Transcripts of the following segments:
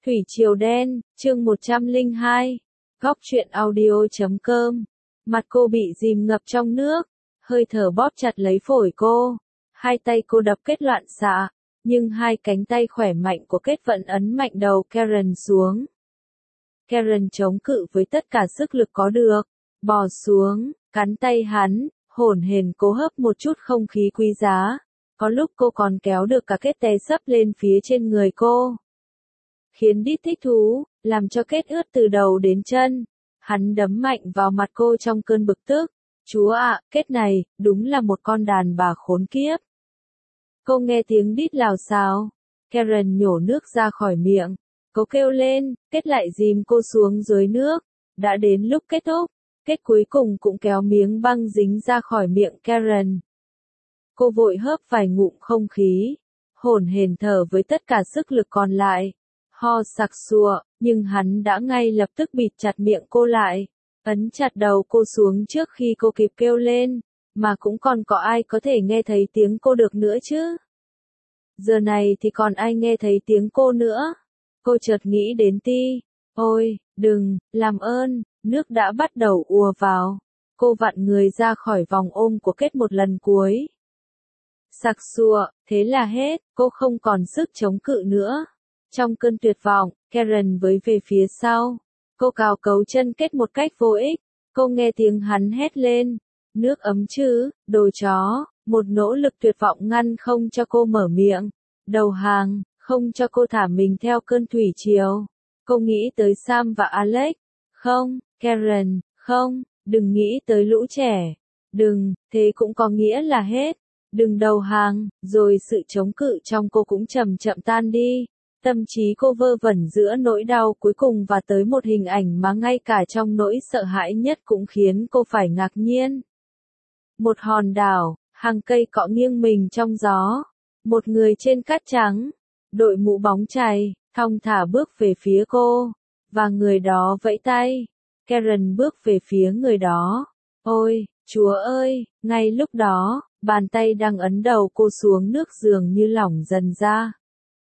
Thủy Triều Đen, chương 102. Góc truyện audio.com. Mặt cô bị dìm ngập trong nước, hơi thở bóp chặt lấy phổi cô. Hai tay cô đập kết loạn xạ, nhưng hai cánh tay khỏe mạnh của kết vẫn ấn mạnh đầu Karen xuống. Karen chống cự với tất cả sức lực có được, bò xuống, cắn tay hắn, hổn hển cố hấp một chút không khí quý giá. Có lúc cô còn kéo được cả kết té sấp lên phía trên người cô, khiến Đít thích thú, làm cho kết ướt từ đầu đến chân. Hắn đấm mạnh vào mặt cô trong cơn bực tức. Chúa ạ, kết này, đúng là một con đàn bà khốn kiếp. Cô nghe tiếng Đít lào xào. Karen nhổ nước ra khỏi miệng. Cô kêu lên, kết lại dìm cô xuống dưới nước. Đã đến lúc kết thúc. Kết cuối cùng cũng kéo miếng băng dính ra khỏi miệng Karen. Cô vội hớp vài ngụm không khí, hổn hển thở với tất cả sức lực còn lại. Ho sặc sụa, nhưng hắn đã ngay lập tức bịt chặt miệng cô lại, ấn chặt đầu cô xuống trước khi cô kịp kêu lên, mà cũng còn có ai có thể nghe thấy tiếng cô được nữa chứ? Giờ này thì còn ai nghe thấy tiếng cô nữa? Cô chợt nghĩ đến Ti. Ôi, đừng, làm ơn, nước đã bắt đầu ùa vào. Cô vặn người ra khỏi vòng ôm của Kết một lần cuối. Sặc sụa, thế là hết, cô không còn sức chống cự nữa. Trong cơn tuyệt vọng, Karen với về phía sau. Cô cào cấu chân Kết một cách vô ích. Cô nghe tiếng hắn hét lên. Nước ấm chứ, đồ chó. Một nỗ lực tuyệt vọng ngăn không cho cô mở miệng. Đầu hàng, không cho cô thả mình theo cơn thủy triều. Cô nghĩ tới Sam và Alex. Không, Karen, không, đừng nghĩ tới lũ trẻ. Đừng, thế cũng có nghĩa là hết. Đừng đầu hàng, rồi sự chống cự trong cô cũng chậm chậm tan đi. Tâm trí cô vơ vẩn giữa nỗi đau cuối cùng và tới một hình ảnh mà ngay cả trong nỗi sợ hãi nhất cũng khiến cô phải ngạc nhiên. Một hòn đảo, hàng cây cọ nghiêng mình trong gió. Một người trên cát trắng, đội mũ bóng chày, thong thả bước về phía cô. Và người đó vẫy tay. Karen bước về phía người đó. Ôi, Chúa ơi, ngay lúc đó, bàn tay đang ấn đầu cô xuống nước dường như lỏng dần ra.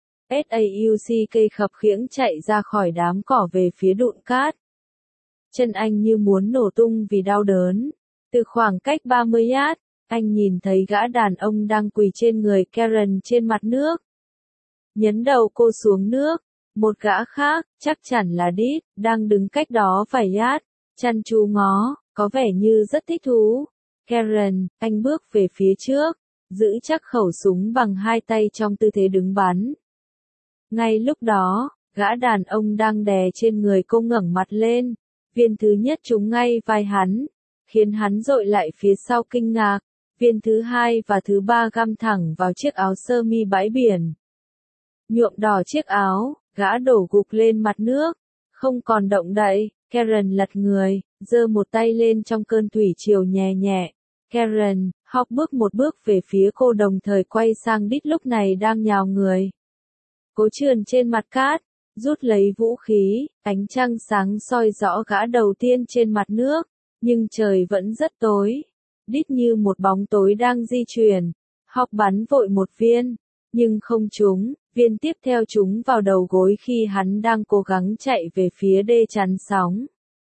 Sauck khập khiễng chạy ra khỏi đám cỏ về phía đụn cát. Chân anh như muốn nổ tung vì đau đớn. Từ khoảng cách 30 yard, anh nhìn thấy gã đàn ông đang quỳ trên người Karen trên mặt nước. Nhấn đầu cô xuống nước. Một gã khác, chắc chắn là Đít, đang đứng cách đó vài yard, chăm chú ngó, có vẻ như rất thích thú. Karen, anh bước về phía trước, giữ chắc khẩu súng bằng hai tay trong tư thế đứng bắn. Ngay lúc đó, gã đàn ông đang đè trên người cô ngẩng mặt lên, viên thứ nhất trúng ngay vai hắn, khiến hắn dội lại phía sau kinh ngạc, viên thứ hai và thứ ba găm thẳng vào chiếc áo sơ mi bãi biển. Nhuộm đỏ chiếc áo, gã đổ gục lên mặt nước, không còn động đậy. Karen lật người, giơ một tay lên trong cơn thủy triều nhẹ nhẹ. Karen, Hawk bước một bước về phía cô đồng thời quay sang Đít lúc này đang nhào người. Cố trườn trên mặt cát, rút lấy vũ khí, ánh trăng sáng soi rõ gã đầu tiên trên mặt nước, nhưng trời vẫn rất tối. Đít như một bóng tối đang di chuyển. Hawk bắn vội một viên, nhưng không trúng, viên tiếp theo trúng vào đầu gối khi hắn đang cố gắng chạy về phía đê chắn sóng.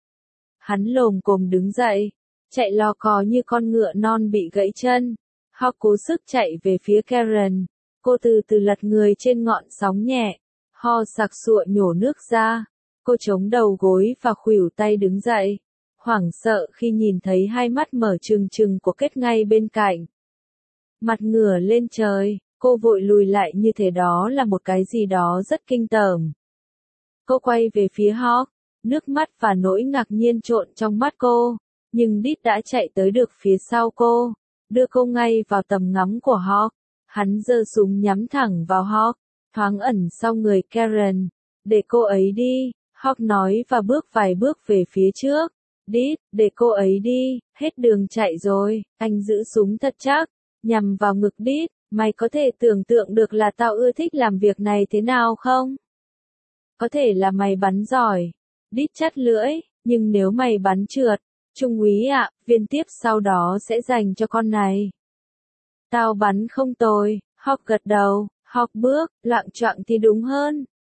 Hắn lồm cồm đứng dậy, chạy lò cò như con ngựa non bị gãy chân. Hawk cố sức chạy về phía Karen. Cô từ từ lật người trên ngọn sóng nhẹ, ho sặc sụa nhổ nước ra. Cô chống đầu gối và khuỷu tay đứng dậy, hoảng sợ khi nhìn thấy hai mắt mở trừng trừng của Kết ngay bên cạnh. Mặt ngửa lên trời, cô vội lùi lại như thể đó là một cái gì đó rất kinh tởm. Cô quay về phía Hawk, nước mắt và nỗi ngạc nhiên trộn trong mắt cô, nhưng Đít đã chạy tới được phía sau cô, đưa cô ngay vào tầm ngắm của Hawk. Hắn giơ súng nhắm thẳng vào Hawk, thoáng ẩn sau người Karen. Để cô ấy đi, Hawk nói và bước vài bước về phía trước. Đít, để cô ấy đi, hết đường chạy rồi. Anh giữ súng thật chắc, nhằm vào ngực Đít. Mày có thể tưởng tượng được là tao ưa thích làm việc này thế nào không? Có thể là mày bắn giỏi. Đít chắt lưỡi, nhưng nếu mày bắn trượt, Trung úy ạ, viên tiếp sau đó sẽ dành cho con này. Tao bắn không tồi. Hawk gật đầu. Hawk bước, loạng choạng thì đúng hơn.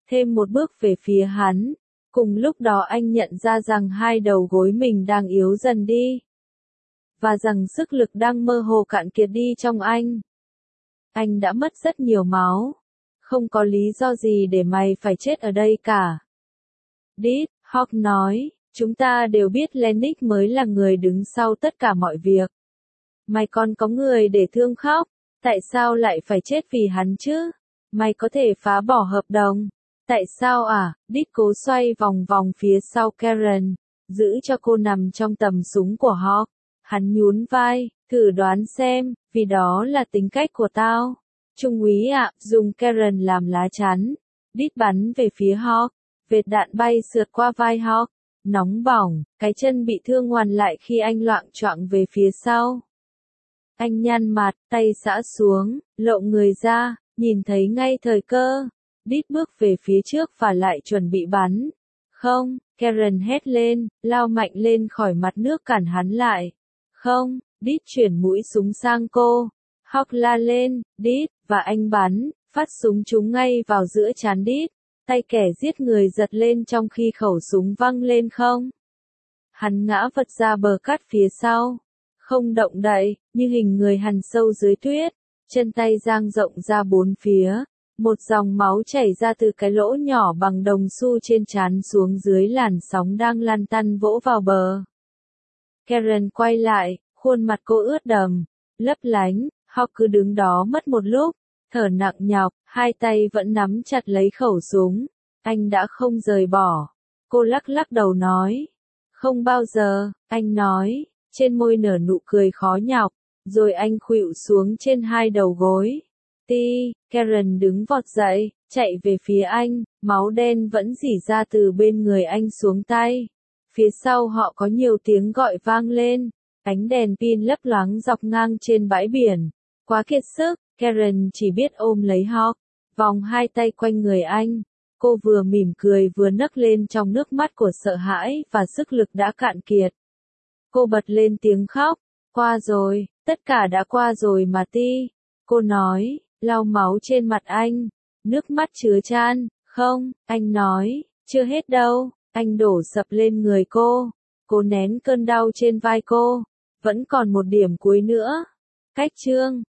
thêm một bước về phía hắn. Cùng lúc đó anh nhận ra rằng hai đầu gối mình đang yếu dần đi. Và rằng sức lực đang mơ hồ cạn kiệt đi trong anh. Anh đã mất rất nhiều máu. Không có lý do gì để mày phải chết ở đây cả. Dead, Hawk nói, chúng ta đều biết Lennox mới là người đứng sau tất cả mọi việc. Mày còn có người để thương khóc, tại sao lại phải chết vì hắn chứ? Mày có thể phá bỏ hợp đồng. Tại sao à? Dead cố xoay vòng vòng phía sau Karen, giữ cho cô nằm trong tầm súng của Hawk. Hắn nhún vai, thử đoán xem, vì đó là tính cách của tao. Trung úy ạ, dùng Karen làm lá chắn. Dead bắn về phía Hawk. Vệt đạn bay sượt qua vai Hawk. Nóng bỏng, cái chân bị thương ngoằn lại khi anh loạng choạng về phía sau. Anh nhăn mặt, tay giã xuống, lộ người ra, nhìn thấy ngay thời cơ. Dead bước về phía trước và lại chuẩn bị bắn. Không, Karen hét lên, lao mạnh lên khỏi mặt nước cản hắn lại. Không, Dead chuyển mũi súng sang cô. Hawk la lên, Dead, và anh bắn, phát súng trúng ngay vào giữa trán Dead. Tay kẻ giết người giật lên trong khi khẩu súng văng lên không. Hắn ngã vật ra bờ cát phía sau. Không động đậy, như hình người hằn sâu dưới tuyết. Chân tay dang rộng ra bốn phía. Một dòng máu chảy ra từ cái lỗ nhỏ bằng đồng xu trên trán xuống dưới làn sóng đang lăn tăn vỗ vào bờ. Karen quay lại, khuôn mặt cô ướt đầm, lấp lánh. Hawk cứ đứng đó mất một lúc, thở nặng nhọc, hai tay vẫn nắm chặt lấy khẩu súng. Anh đã không rời bỏ. Cô lắc lắc đầu nói. Không bao giờ, anh nói, trên môi nở nụ cười khó nhọc, rồi anh khuỵu xuống trên hai đầu gối. Karen đứng vọt dậy, chạy về phía anh, máu đen vẫn rỉ ra từ bên người anh xuống tay. Phía sau họ có nhiều tiếng gọi vang lên, ánh đèn pin lấp loáng dọc ngang trên bãi biển. Quá kiệt sức, Karen chỉ biết ôm lấy Hawk, vòng hai tay quanh người anh. Cô vừa mỉm cười vừa nấc lên trong nước mắt của sợ hãi và sức lực đã cạn kiệt. Cô bật lên tiếng khóc, qua rồi, tất cả đã qua rồi mà cô nói, lau máu trên mặt anh, nước mắt chứa chan, không, anh nói, chưa hết đâu, anh đổ sập lên người cô nén cơn đau trên vai cô, vẫn còn một điểm cuối nữa. Cách chương